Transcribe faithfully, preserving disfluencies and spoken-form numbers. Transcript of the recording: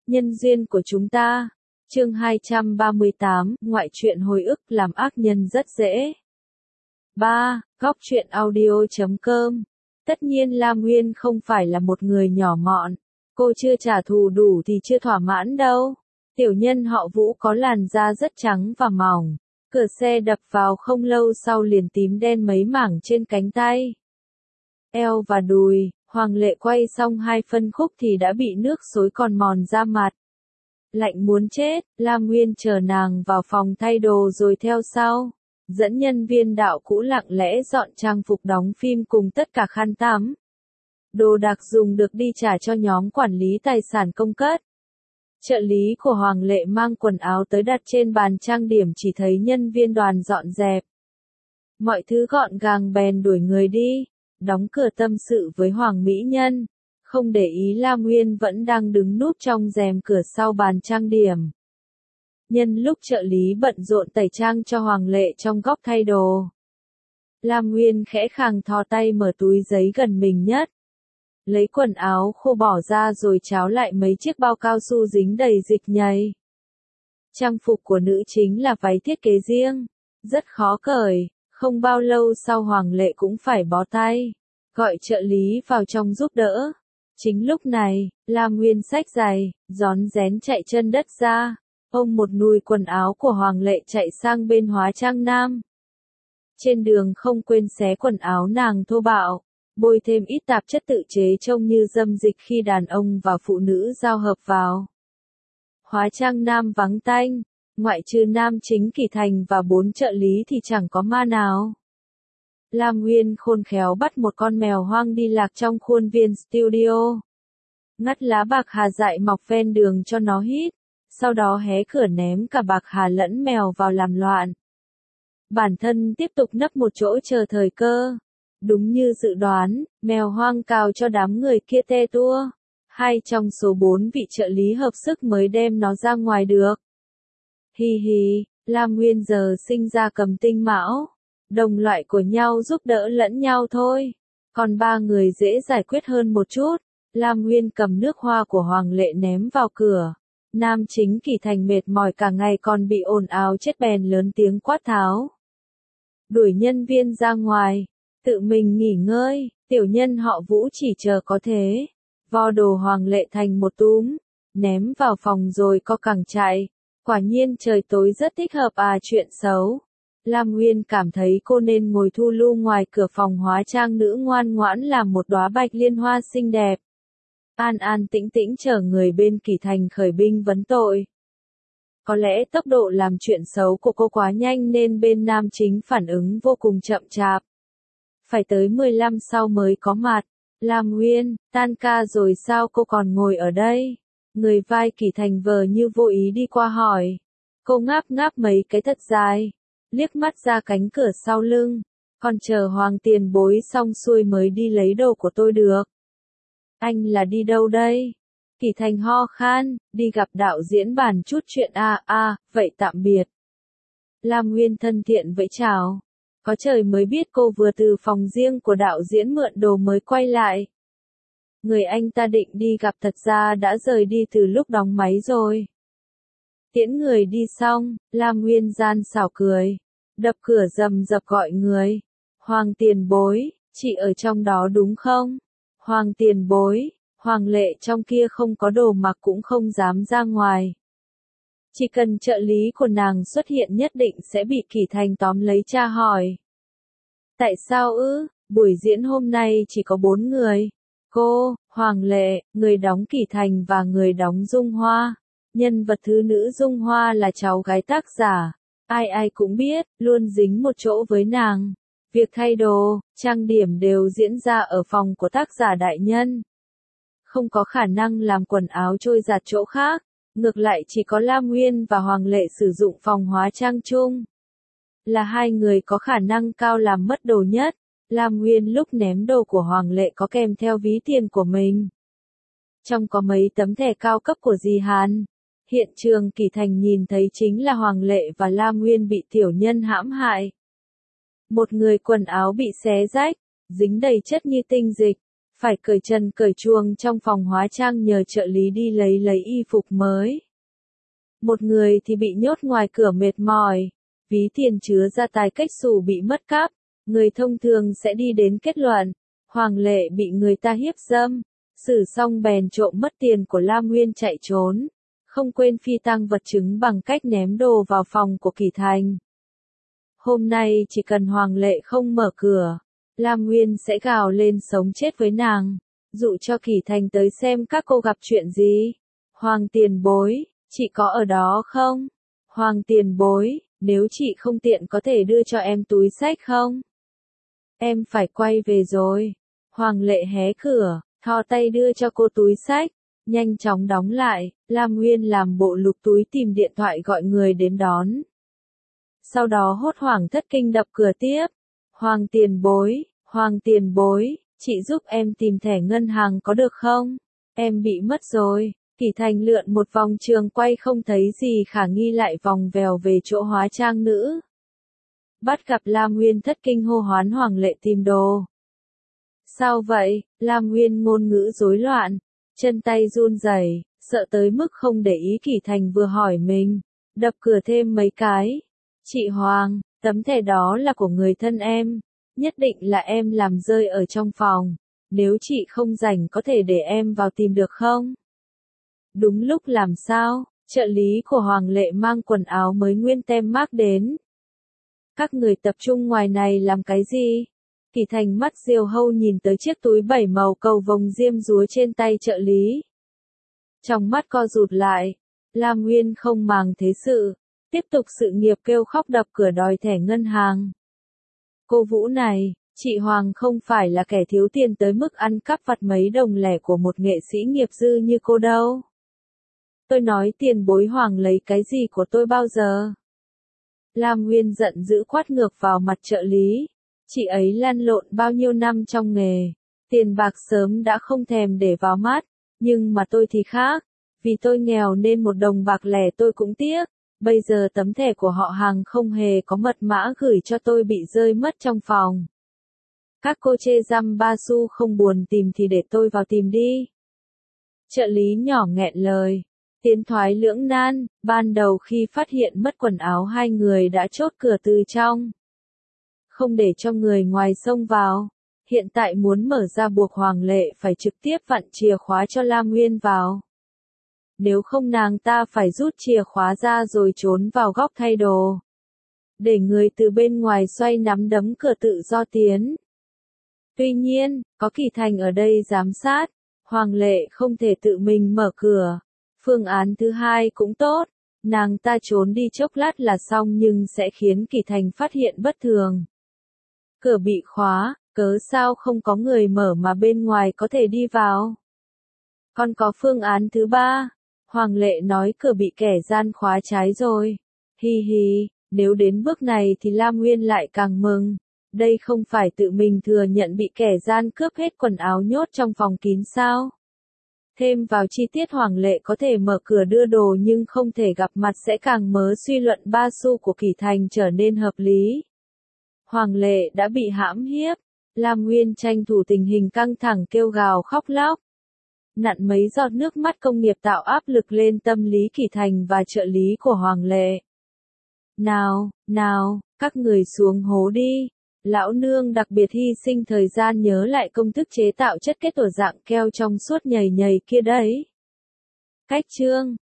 Nhân duyên của chúng ta. Chương hai trăm ba mươi tám, ngoại truyện hồi ức làm ác nhân rất dễ. ba. Góc truyện audio chấm com. Tất nhiên Lam Nguyên không phải là một người nhỏ mọn. Cô chưa trả thù đủ thì chưa thỏa mãn đâu. Tiểu nhân họ Vũ có làn da rất trắng và mỏng. Cửa xe đập vào không lâu sau liền tím đen mấy mảng trên cánh tay, eo và đùi. Hoàng Lệ quay xong hai phân khúc thì đã bị nước xối còn mòn da mặt. Lạnh muốn chết, Lam Nguyên chờ nàng vào phòng thay đồ rồi theo sau. Dẫn nhân viên đạo cũ lặng lẽ dọn trang phục đóng phim cùng tất cả khăn tắm. Đồ đạc dùng được đi trả cho nhóm quản lý tài sản công cất. Trợ lý của Hoàng Lệ mang quần áo tới đặt trên bàn trang điểm, chỉ thấy nhân viên đoàn dọn dẹp mọi thứ gọn gàng bèn đuổi người đi, đóng cửa tâm sự với Hoàng Mỹ Nhân, không để ý Lam Nguyên vẫn đang đứng núp trong rèm cửa sau bàn trang điểm. Nhân lúc trợ lý bận rộn tẩy trang cho Hoàng Lệ trong góc thay đồ, Lam Nguyên khẽ khàng thò tay mở túi giấy gần mình nhất, lấy quần áo khô bỏ ra rồi tráo lại mấy chiếc bao cao su dính đầy dịch nhầy. Trang phục của nữ chính là váy thiết kế riêng, rất khó cởi, không bao lâu sau Hoàng Lệ cũng phải bó tay, gọi trợ lý vào trong giúp đỡ. Chính lúc này, Lam Nguyên xách giày, rón rén chạy chân đất ra, ôm một nùi quần áo của Hoàng Lệ chạy sang bên hóa trang nam. Trên đường không quên xé quần áo nàng thô bạo, bôi thêm ít tạp chất tự chế trông như dâm dịch khi đàn ông và phụ nữ giao hợp vào. Hóa trang nam vắng tanh, ngoại trừ nam chính Kỳ Thành và bốn trợ lý thì chẳng có ma nào. Lam Nguyên khôn khéo bắt một con mèo hoang đi lạc trong khuôn viên studio. Ngắt lá bạc hà dại mọc ven đường cho nó hít, sau đó hé cửa ném cả bạc hà lẫn mèo vào làm loạn. Bản thân tiếp tục nấp một chỗ chờ thời cơ. Đúng như dự đoán, mèo hoang cào cho đám người kia te tua. Hai trong số bốn vị trợ lý hợp sức mới đem nó ra ngoài được. Hi hi, Lam Nguyên giờ sinh ra cầm tinh mão. Đồng loại của nhau giúp đỡ lẫn nhau thôi. Còn ba người dễ giải quyết hơn một chút. Lam Nguyên cầm nước hoa của Hoàng Lệ ném vào cửa. Nam chính Kỳ Thành mệt mỏi cả ngày còn bị ồn ào chết bèn lớn tiếng quát tháo. Đuổi nhân viên ra ngoài. Tự mình nghỉ ngơi, tiểu nhân họ Vũ chỉ chờ có thế. Vo đồ Hoàng Lệ thành một túm, ném vào phòng rồi co cẳng chạy. Quả nhiên trời tối rất thích hợp à chuyện xấu. Lam Nguyên cảm thấy cô nên ngồi thu lu ngoài cửa phòng hóa trang nữ ngoan ngoãn làm một đóa bạch liên hoa xinh đẹp. An an tĩnh tĩnh chờ người bên Kỳ Thành khởi binh vấn tội. Có lẽ tốc độ làm chuyện xấu của cô quá nhanh nên bên nam chính phản ứng vô cùng chậm chạp. Phải tới mười lăm sau mới có mặt. Lam Nguyên, tan ca rồi sao cô còn ngồi ở đây? Người vai Kỳ Thành vờ như vô ý đi qua hỏi. Cô ngáp ngáp mấy cái thật dài, liếc mắt ra cánh cửa sau lưng. Còn chờ Hoàng tiền bối xong xuôi mới đi lấy đồ của tôi được. Anh là đi đâu đây? Kỳ Thành ho khan, đi gặp đạo diễn bàn chút chuyện à à, vậy tạm biệt. Lam Nguyên thân thiện vẫy chào. Có trời mới biết cô vừa từ phòng riêng của đạo diễn mượn đồ mới quay lại. Người anh ta định đi gặp thật ra đã rời đi từ lúc đóng máy rồi. Tiễn người đi xong, Lam Nguyên gian xảo cười. Đập cửa rầm rập gọi người. Hoàng tiền bối, chị ở trong đó đúng không? Hoàng tiền bối, Hoàng Lệ trong kia không có đồ mặc cũng không dám ra ngoài. Chỉ cần trợ lý của nàng xuất hiện nhất định sẽ bị Kỳ Thành tóm lấy tra hỏi. Tại sao ư? Buổi diễn hôm nay chỉ có bốn người. Cô, Hoàng Lệ, người đóng Kỳ Thành và người đóng Dung Hoa. Nhân vật thứ nữ Dung Hoa là cháu gái tác giả. Ai ai cũng biết, luôn dính một chỗ với nàng. Việc thay đồ, trang điểm đều diễn ra ở phòng của tác giả đại nhân. Không có khả năng làm quần áo trôi giạt chỗ khác. Ngược lại chỉ có Lam Nguyên và Hoàng Lệ sử dụng phòng hóa trang chung. Là hai người có khả năng cao làm mất đồ nhất. Lam Nguyên lúc ném đồ của Hoàng Lệ có kèm theo ví tiền của mình. Trong có mấy tấm thẻ cao cấp của dì Hàn. Hiện trường Kỳ Thành nhìn thấy chính là Hoàng Lệ và Lam Nguyên bị tiểu nhân hãm hại. Một người quần áo bị xé rách, dính đầy chất như tinh dịch. phải cởi trần cởi chuồng trong phòng hóa trang nhờ trợ lý đi lấy lấy y phục mới. Một người thì bị nhốt ngoài cửa mệt mỏi, ví tiền chứa gia tài cách xù bị mất cắp, người thông thường sẽ đi đến kết luận, Hoàng Lệ bị người ta hiếp dâm, xử xong bèn trộm mất tiền của Lam Nguyên chạy trốn, không quên phi tang vật chứng bằng cách ném đồ vào phòng của Kỷ Thành. Hôm nay chỉ cần Hoàng Lệ không mở cửa, Lam Nguyên sẽ gào lên sống chết với nàng, dụ cho Kỷ Thành tới xem các cô gặp chuyện gì. Hoàng tiền bối, chị có ở đó không? Hoàng tiền bối, nếu chị không tiện có thể đưa cho em túi xách không? Em phải quay về rồi. Hoàng Lệ hé cửa, thò tay đưa cho cô túi xách, nhanh chóng đóng lại, Lam Nguyên làm bộ lục túi tìm điện thoại gọi người đến đón. Sau đó hốt hoảng thất kinh đập cửa tiếp. Hoàng tiền bối, Hoàng tiền bối, chị giúp em tìm thẻ ngân hàng có được không? Em bị mất rồi. Kỷ Thành lượn một vòng trường quay không thấy gì khả nghi lại vòng vèo về chỗ hóa trang nữ. Bắt gặp Lam Nguyên thất kinh hô hoán Hoàng Lệ tìm đồ. Sao vậy? Lam Nguyên ngôn ngữ rối loạn, chân tay run rẩy, sợ tới mức không để ý Kỷ Thành vừa hỏi mình, đập cửa thêm mấy cái. Chị Hoàng, tấm thẻ đó là của người thân em, nhất định là em làm rơi ở trong phòng, nếu chị không rảnh có thể để em vào tìm được không? Đúng lúc làm sao, trợ lý của Hoàng Lệ mang quần áo mới nguyên tem mác đến. Các người tập trung ngoài này làm cái gì? Kỷ Thành mắt diều hâu nhìn tới chiếc túi bảy màu cầu vồng diêm dúa trên tay trợ lý. Trong mắt co rụt lại, Lam Nguyên không màng thế sự, tiếp tục sự nghiệp kêu khóc đập cửa đòi thẻ ngân hàng. Cô Vũ này, chị Hoàng không phải là kẻ thiếu tiền tới mức ăn cắp vặt mấy đồng lẻ của một nghệ sĩ nghiệp dư như cô đâu. Tôi nói tiền bối Hoàng lấy cái gì của tôi bao giờ? Lam Nguyên giận dữ quát ngược vào mặt trợ lý. Chị ấy lăn lộn bao nhiêu năm trong nghề, tiền bạc sớm đã không thèm để vào mắt, nhưng mà tôi thì khác, vì tôi nghèo nên một đồng bạc lẻ tôi cũng tiếc, bây giờ tấm thẻ của họ Hàng không hề có mật mã gửi cho tôi bị rơi mất trong phòng. Các cô chê răm ba xu không buồn tìm thì để tôi vào tìm đi. Trợ lý nhỏ nghẹn lời, tiến thoái lưỡng nan, ban đầu khi phát hiện mất quần áo hai người đã chốt cửa từ trong. Không để cho người ngoài xông vào, hiện tại muốn mở ra buộc Hoàng Lệ phải trực tiếp vặn chìa khóa cho Lam Nguyên vào. Nếu không nàng ta phải rút chìa khóa ra rồi trốn vào góc thay đồ. Để người từ bên ngoài xoay nắm đấm cửa tự do tiến. Tuy nhiên, có Kỷ Thành ở đây giám sát, Hoàng Lệ không thể tự mình mở cửa. Phương án thứ hai cũng tốt, nàng ta trốn đi chốc lát là xong nhưng sẽ khiến Kỷ Thành phát hiện bất thường. Cửa bị khóa, cớ sao không có người mở mà bên ngoài có thể đi vào? Còn có phương án thứ ba, Hoàng Lệ nói cửa bị kẻ gian khóa trái rồi. Hi hi, nếu đến bước này thì Lam Nguyên lại càng mừng. Đây không phải tự mình thừa nhận bị kẻ gian cướp hết quần áo nhốt trong phòng kín sao? Thêm vào chi tiết Hoàng Lệ có thể mở cửa đưa đồ nhưng không thể gặp mặt sẽ càng mớ suy luận ba xu của Kỷ Thành trở nên hợp lý. Hoàng Lệ đã bị hãm hiếp, Lam Nguyên tranh thủ tình hình căng thẳng kêu gào khóc lóc. Nặn mấy giọt nước mắt công nghiệp tạo áp lực lên tâm lý Kỷ Thành và trợ lý của Hoàng Lệ. Nào, nào, các người xuống hố đi. Lão nương đặc biệt hy sinh thời gian nhớ lại công thức chế tạo chất kết ở dạng keo trong suốt nhầy nhầy kia đấy. Cách chương